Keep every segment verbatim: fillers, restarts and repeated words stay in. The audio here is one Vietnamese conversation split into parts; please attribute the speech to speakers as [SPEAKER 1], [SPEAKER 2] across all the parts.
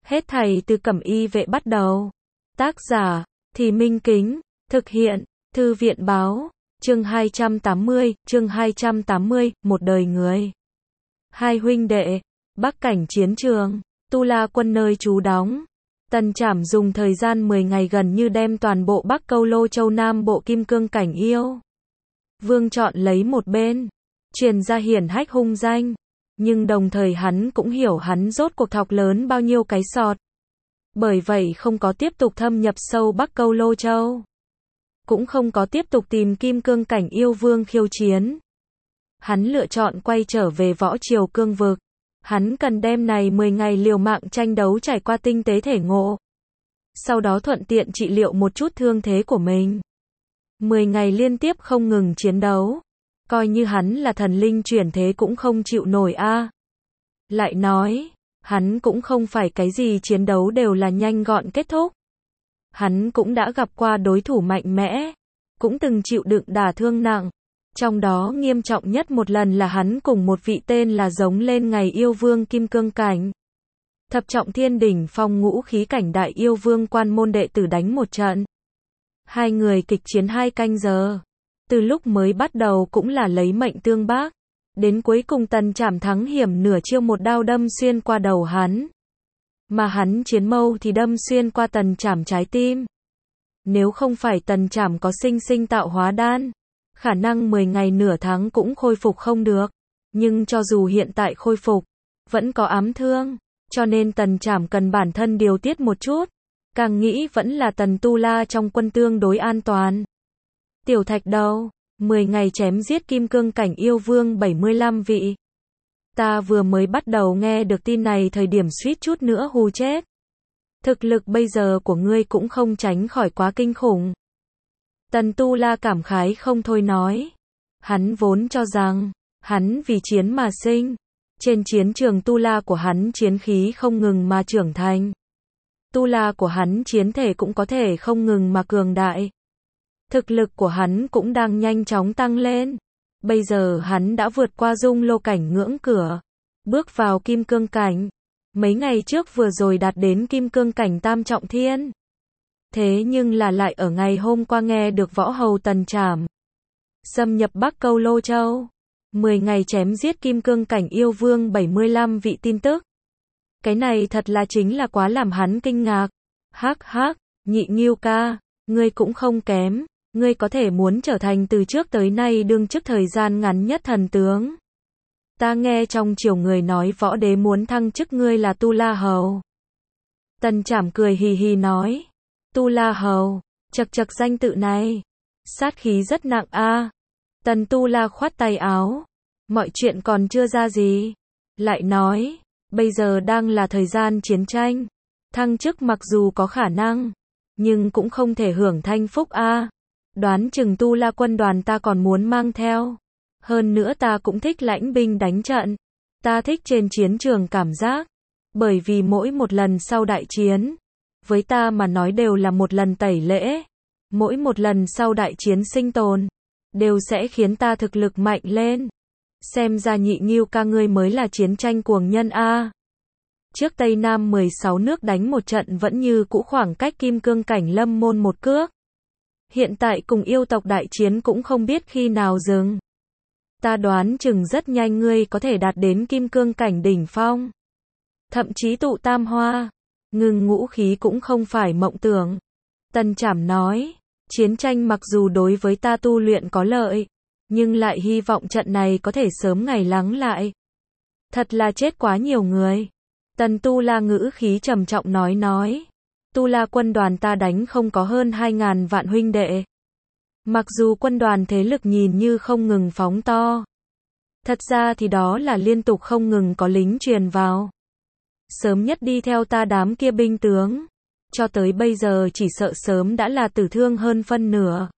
[SPEAKER 1] Hết thảy từ Cẩm Y vệ bắt đầu. Tác giả, Thì Minh Kính, thực hiện, Thư viện báo, chương hai trăm tám mươi, chương hai trăm tám mươi, một đời người. Hai huynh đệ, Bắc cảnh chiến trường, Tu La quân nơi trú đóng. Tần Trảm dùng thời gian mười ngày gần như đem toàn bộ Bắc Câu Lô Châu Nam bộ Kim Cương Cảnh Yêu Vương chọn lấy một bên, truyền ra hiển hách hung danh, nhưng đồng thời hắn cũng hiểu hắn rốt cuộc thọc lớn bao nhiêu cái sọt. Bởi vậy không có tiếp tục thâm nhập sâu Bắc Câu Lô Châu, cũng không có tiếp tục tìm Kim Cương Cảnh Yêu Vương khiêu chiến. Hắn lựa chọn quay trở về võ triều cương vực. Hắn cần đem này mười ngày liều mạng tranh đấu trải qua tinh tế thể ngộ. Sau đó thuận tiện trị liệu một chút thương thế của mình. mười ngày liên tiếp không ngừng chiến đấu. Coi như hắn là thần linh chuyển thế cũng không chịu nổi a. Lại nói, hắn cũng không phải cái gì chiến đấu đều là nhanh gọn kết thúc. Hắn cũng đã gặp qua đối thủ mạnh mẽ, cũng từng chịu đựng đả thương nặng. Trong đó nghiêm trọng nhất một lần là hắn cùng một vị tên là giống lên ngày yêu vương Kim Cương Cảnh. Thập trọng thiên đỉnh phong ngũ khí cảnh đại yêu vương quan môn đệ tử đánh một trận. Hai người kịch chiến hai canh giờ. Từ lúc mới bắt đầu cũng là lấy mệnh tương bác. Đến cuối cùng Tần Trảm thắng hiểm nửa chiêu một đao đâm xuyên qua đầu hắn. Mà hắn chiến mâu thì đâm xuyên qua Tần Trảm trái tim. Nếu không phải Tần Trảm có sinh sinh tạo hóa đan, khả năng mười ngày nửa tháng cũng khôi phục không được. Nhưng cho dù hiện tại khôi phục, vẫn có ám thương, cho nên Tần Trảm cần bản thân điều tiết một chút. Càng nghĩ vẫn là Tần Tu La trong quân tương đối an toàn. Tiểu Thạch Đầu, mười ngày chém giết Kim Cương Cảnh Yêu Vương bảy mươi lăm vị. Ta vừa mới bắt đầu nghe được tin này thời điểm suýt chút nữa hù chết. Thực lực bây giờ của ngươi cũng không tránh khỏi quá kinh khủng. Tần Tu La cảm khái không thôi nói. Hắn vốn cho rằng, hắn vì chiến mà sinh. Trên chiến trường Tu La của hắn chiến khí không ngừng mà trưởng thành. Tu La của hắn chiến thể cũng có thể không ngừng mà cường đại. Thực lực của hắn cũng đang nhanh chóng tăng lên. Bây giờ hắn đã vượt qua dung lô cảnh ngưỡng cửa. Bước vào Kim Cương Cảnh. Mấy ngày trước vừa rồi đạt đến Kim Cương Cảnh Tam Trọng Thiên. Thế nhưng là lại ở ngày hôm qua nghe được võ hầu Tần Trảm xâm nhập Bắc Câu Lô Châu, mười ngày chém giết Kim Cương Cảnh Yêu Vương bảy mươi lăm vị tin tức. Cái này thật là chính là quá làm hắn kinh ngạc. Hắc hắc, Nhị Ngưu ca, ngươi cũng không kém, ngươi có thể muốn trở thành từ trước tới nay đương chức thời gian ngắn nhất thần tướng. Ta nghe trong triều người nói võ đế muốn thăng chức ngươi là Tu La Hầu. Tần Trảm cười hì hì nói. Tu La Hầu, chậc chậc danh tự này, sát khí rất nặng a. Tần Tu La khoát tay áo, mọi chuyện còn chưa ra gì. Lại nói, bây giờ đang là thời gian chiến tranh, thăng chức mặc dù có khả năng, nhưng cũng không thể hưởng thanh phúc a. Đoán chừng Tu La quân đoàn ta còn muốn mang theo. Hơn nữa ta cũng thích lãnh binh đánh trận. Ta thích trên chiến trường cảm giác, bởi vì mỗi một lần sau đại chiến, với ta mà nói đều là một lần tẩy lễ. Mỗi một lần sau đại chiến sinh tồn, đều sẽ khiến ta thực lực mạnh lên. Xem ra Nhị Ngưu ca ngươi mới là chiến tranh cuồng nhân a. Trước Tây Nam mười sáu nước đánh một trận vẫn như cũ khoảng cách Kim Cương Cảnh Lâm môn một cước. Hiện tại cùng yêu tộc đại chiến cũng không biết khi nào dừng. Ta đoán chừng rất nhanh ngươi có thể đạt đến Kim Cương Cảnh đỉnh phong. Thậm chí tụ tam hoa. Ngừng ngũ khí cũng không phải mộng tưởng. Tần Trảm nói, chiến tranh mặc dù đối với ta tu luyện có lợi, nhưng lại hy vọng trận này có thể sớm ngày lắng lại. Thật là chết quá nhiều người. Tần Tu La ngữ khí trầm trọng nói nói. Tu La quân đoàn ta đánh không có hơn hai ngàn vạn huynh đệ. Mặc dù quân đoàn thế lực nhìn như không ngừng phóng to, thật ra thì đó là liên tục không ngừng có lính truyền vào. Sớm nhất đi theo ta đám kia binh tướng, cho tới bây giờ chỉ sợ sớm đã là tử thương hơn phân nửa.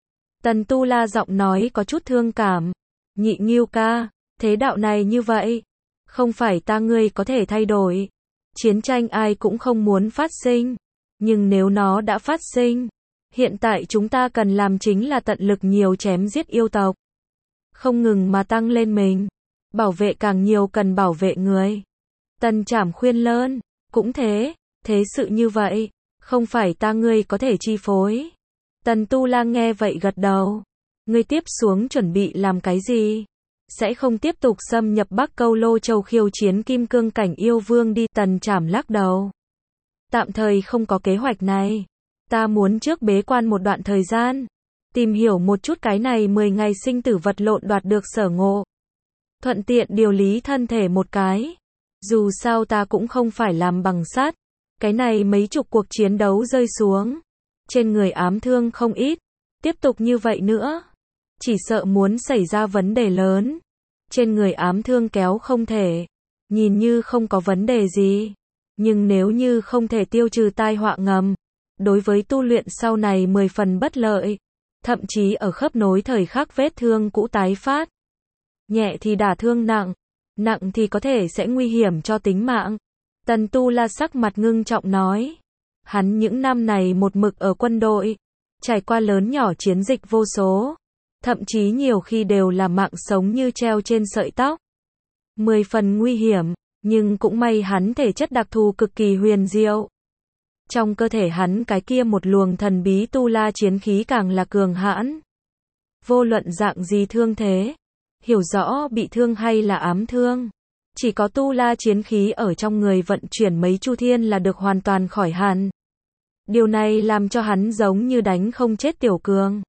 [SPEAKER 1] Tần Tu La giọng nói có chút thương cảm. Nhị Ngưu ca, thế đạo này như vậy, không phải ta ngươi có thể thay đổi. Chiến tranh ai cũng không muốn phát sinh, nhưng nếu nó đã phát sinh, hiện tại chúng ta cần làm chính là tận lực nhiều chém giết yêu tộc. Không ngừng mà tăng lên mình, bảo vệ càng nhiều cần bảo vệ người. Tần Trảm khuyên lơn, Cũng thế, thế sự như vậy, không phải ta ngươi có thể chi phối. Tần Tu La nghe vậy gật đầu. Ngươi tiếp xuống chuẩn bị làm cái gì? Sẽ không tiếp tục xâm nhập Bắc Câu Lô Châu khiêu chiến kim cương cảnh yêu vương đi. Tần Trảm lắc đầu. Tạm thời không có kế hoạch này. Ta muốn trước bế quan một đoạn thời gian. Tìm hiểu một chút cái này mười ngày sinh tử vật lộn đoạt được sở ngộ. Thuận tiện điều lý thân thể một cái. Dù sao ta cũng không phải làm bằng sắt. Cái này mấy chục cuộc chiến đấu rơi xuống. Trên người ám thương không ít. Tiếp tục như vậy nữa. Chỉ sợ muốn xảy ra vấn đề lớn. Trên người ám thương kéo không thể. Nhìn như không có vấn đề gì. Nhưng nếu như không thể tiêu trừ tai họa ngầm. Đối với tu luyện sau này mười phần bất lợi. Thậm chí ở khớp nối thời khắc vết thương cũ tái phát. Nhẹ thì đả thương nặng. Nặng thì có thể sẽ nguy hiểm cho tính mạng. Tần Tu La sắc mặt ngưng trọng nói. Hắn những năm này một mực ở quân đội. Trải qua lớn nhỏ chiến dịch vô số. Thậm chí nhiều khi đều là mạng sống như treo trên sợi tóc. Mười phần nguy hiểm. Nhưng cũng may hắn thể chất đặc thù cực kỳ huyền diệu. Trong cơ thể hắn cái kia một luồng thần bí tu la chiến khí càng là cường hãn. Vô luận dạng gì thương thế. Hiểu rõ bị thương hay là ám thương. Chỉ có tu la chiến khí ở trong người vận chuyển mấy chu thiên là được hoàn toàn khỏi hẳn. Điều này làm cho hắn giống như đánh không chết Tiểu Cường.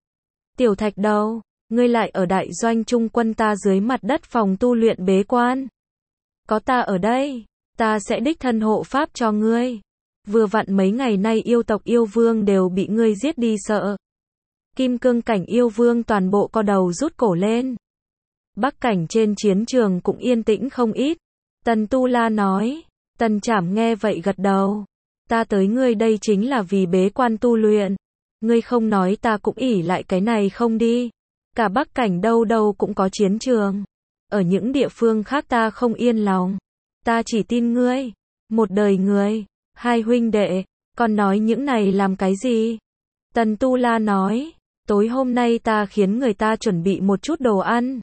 [SPEAKER 1] Tiểu Thạch đâu? Ngươi lại ở đại doanh trung quân ta dưới mặt đất phòng tu luyện bế quan. Có ta ở đây, ta sẽ đích thân hộ pháp cho ngươi. Vừa vặn mấy ngày nay yêu tộc yêu vương đều bị ngươi giết đi sợ. Kim cương cảnh yêu vương toàn bộ co đầu rút cổ lên. Bắc cảnh trên chiến trường cũng yên tĩnh không ít. Tần Tu La nói. Tần Trảm nghe vậy gật đầu. Ta tới ngươi đây chính là vì bế quan tu luyện. Ngươi không nói ta cũng ỷ lại cái này không đi. Cả Bắc cảnh đâu đâu cũng có chiến trường. Ở những địa phương khác ta không yên lòng. Ta chỉ tin ngươi. Một đời người. Hai huynh đệ. Còn nói những này làm cái gì? Tần Tu La nói. Tối hôm nay ta khiến người ta chuẩn bị một chút đồ ăn.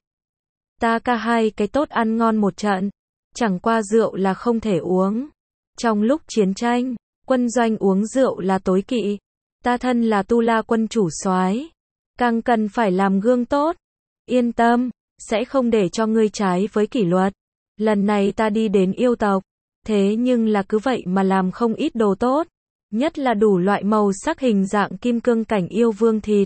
[SPEAKER 1] Ta ca hai cái tốt ăn ngon một trận. Chẳng qua rượu là không thể uống. Trong lúc chiến tranh, quân doanh uống rượu là tối kỵ. Ta thân là Tu La quân chủ soái, càng cần phải làm gương tốt. Yên tâm, sẽ không để cho ngươi trái với kỷ luật. Lần này ta đi đến yêu tộc, thế nhưng là cứ vậy mà làm không ít đồ tốt. Nhất là đủ loại màu sắc hình dạng kim cương cảnh yêu vương thịt.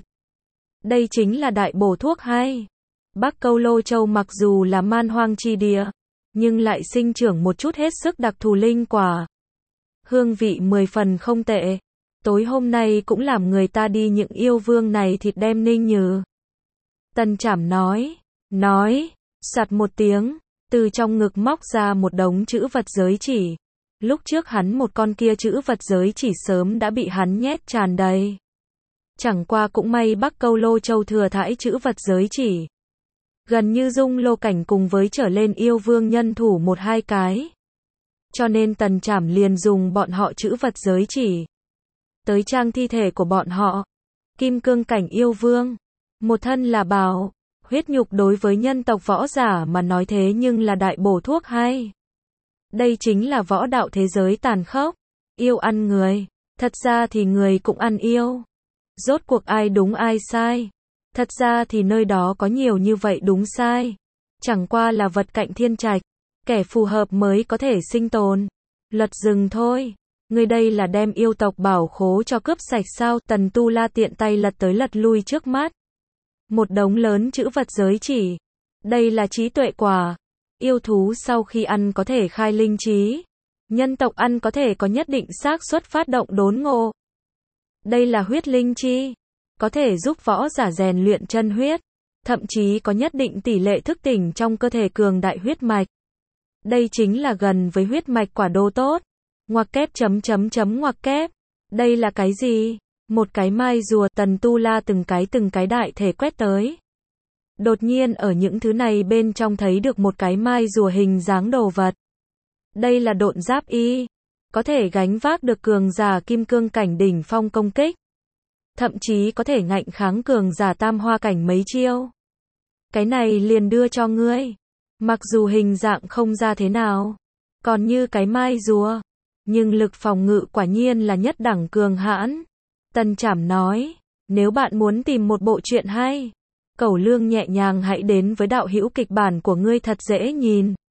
[SPEAKER 1] Đây chính là đại bổ thuốc hay. Bắc Câu Lô Châu mặc dù là man hoang chi địa, nhưng lại sinh trưởng một chút hết sức đặc thù linh quả. Hương vị mười phần không tệ. Tối hôm nay cũng làm người ta đi những yêu vương này thịt đem ninh nhừ. Tần Trảm nói, nói, sạt một tiếng, từ trong ngực móc ra một đống chữ vật giới chỉ. Lúc trước hắn một con kia chữ vật giới chỉ sớm đã bị hắn nhét tràn đầy. Chẳng qua cũng may Bắc Câu Lô Châu thừa thãi chữ vật giới chỉ. Gần như dung lô cảnh cùng với trở lên yêu vương nhân thủ một hai cái. Cho nên Tần Trảm liền dùng bọn họ chữ vật giới chỉ. Tới trang thi thể của bọn họ. Kim cương cảnh yêu vương. Một thân là bảo. Huyết nhục đối với nhân tộc võ giả mà nói thế nhưng là đại bổ thuốc hay. Đây chính là võ đạo thế giới tàn khốc. Yêu ăn người. Thật ra thì người cũng ăn yêu. Rốt cuộc ai đúng ai sai. Thật ra thì nơi đó có nhiều như vậy đúng sai. Chẳng qua là vật cạnh thiên trạch. Kẻ phù hợp mới có thể sinh tồn. Luật rừng thôi. Người đây là đem yêu tộc bảo khố cho cướp sạch sao? Tần Tu La tiện tay lật tới lật lui trước mắt. Một đống lớn chữ vật giới chỉ. Đây là trí tuệ quả. Yêu thú sau khi ăn có thể khai linh trí. Nhân tộc ăn có thể có nhất định xác suất phát động đốn ngộ. Đây là huyết linh chi. Có thể giúp võ giả rèn luyện chân huyết. Thậm chí có nhất định tỷ lệ thức tỉnh trong cơ thể cường đại huyết mạch. Đây chính là gần với huyết mạch quả đồ tốt. Ngoặc kép chấm chấm chấm ngoặc kép. Đây là cái gì? Một cái mai rùa. Tần Tu La từng cái từng cái đại thể quét tới. Đột nhiên ở những thứ này bên trong thấy được một cái mai rùa hình dáng đồ vật. Đây là độn giáp y. Có thể gánh vác được cường giả kim cương cảnh đỉnh phong công kích. Thậm chí có thể ngạnh kháng cường giả tam hoa cảnh mấy chiêu. Cái này liền đưa cho ngươi. Mặc dù hình dạng không ra thế nào. Còn như cái mai rùa. nhưng lực phòng ngự quả nhiên là nhất đẳng cường hãn. Tân Trảm nói, nếu bạn muốn tìm một bộ truyện hay, Cẩu Lương nhẹ nhàng hãy đến với đạo hữu kịch bản của ngươi thật dễ nhìn.